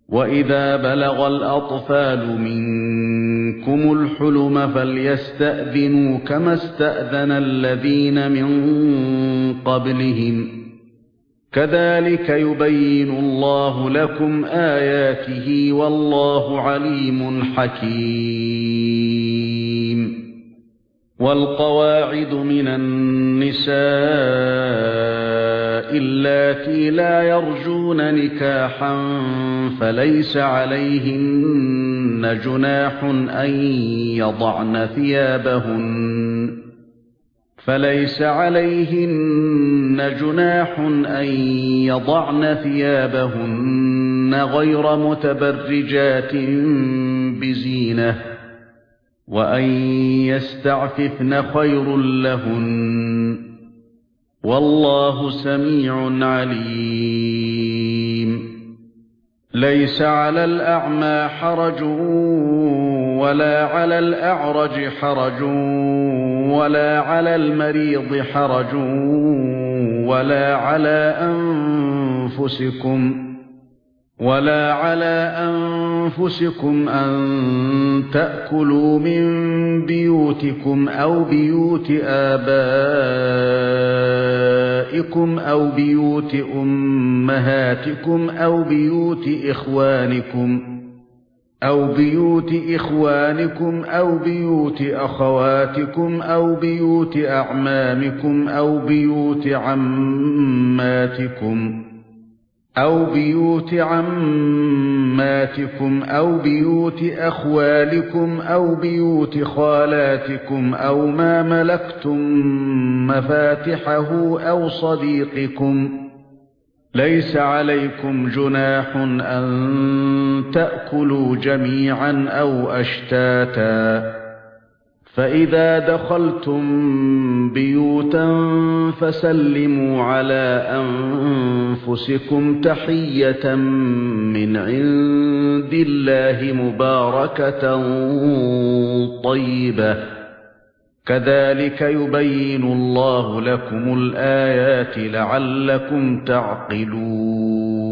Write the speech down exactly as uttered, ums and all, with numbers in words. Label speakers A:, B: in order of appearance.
A: وَإِذَا بَلَغَ الْأَطْفَالُ مِنكُمُ الْحُلُمَ فَلْيَسْتَأْذِنُوا كَمَا اسْتَأْذَنَ الَّذِينَ مِن قَبْلِهِمْ كَذَلِكَ يُبَيِّنُ اللَّهُ لَكُمْ آيَاتِهِ وَاللَّهُ عَلِيمٌ حَكِيمٌ وَالْقَوَاعِدُ مِنَ النِّسَاءِ اللَّاتِي لَا يَرْجُونَ نِكَاحًا فَلَيْسَ عَلَيْهِنَّ جُنَاحٌ أَن يَضَعْنَ ثِيَابَهُنَّ فَلَيْسَ عَلَيْهِنَّ جُنَاحٌ أَن يَضَعْنَ ثِيَابَهُنَّ غَيْرَ مُتَبَرِّجَاتٍ بِزِينَةٍ وَأَن يَسْتَعْفِفْنَ خَيْرٌ لَّهُنَّ وَاللَّهُ سَمِيعٌ عَلِيمٌ لَيْسَ عَلَى الْأَعْمَى حَرَجٌ وَلَا عَلَى الْأَعْرَجِ حَرَجٌ وَلَا عَلَى الْمَرِيضِ حَرَجٌ وَلَا عَلَى أَنفُسِكُمْ وَلَا عَلَى أَنفُسِكُمْ أَن تَأْكُلُوا مِن بِيُوتِكُمْ أَوْ بِيُوتِ آبَائِكُمْ أَوْ بِيُوتِ أُمَّهَاتِكُمْ أَوْ بِيُوتِ إِخْوَانِكُمْ أَوْ بِيُوتِ إِخْوَانِكُمْ أَوْ بِيُوتِ أَخَوَاتِكُمْ أَوْ بِيُوتِ أَعْمَامِكُمْ أَوْ بِيُوتِ عَمَّاتِكُمْ أَوْ بِيُوتِ عَمَّاتِكُمْ أَوْ بِيُوتِ أَخْوَالِكُمْ أَوْ بِيُوتِ خَالَاتِكُمْ أَوْ مَا مَلَكْتُمْ مَفَاتِحَهُ أَوْ صَدِيقِكُمْ لَيْسَ عَلَيْكُمْ جُنَاحٌ أَن تَأْكُلُوا جَمِيعًا أَوْ أَشْتَاتًا فَإِذَا دَخَلْتُم بِيُوتًا فَسَلِّمُوا عَلَى أَنفُسِكُمْ تَحِيَّةً مِّنْ عِندِ اللَّهِ مُبَارَكَةً طَيِّبَةً كَذَلِكَ يُبَيِّنُ اللَّهُ لَكُمُ الْآيَاتِ لَعَلَّكُمْ تَعْقِلُونَ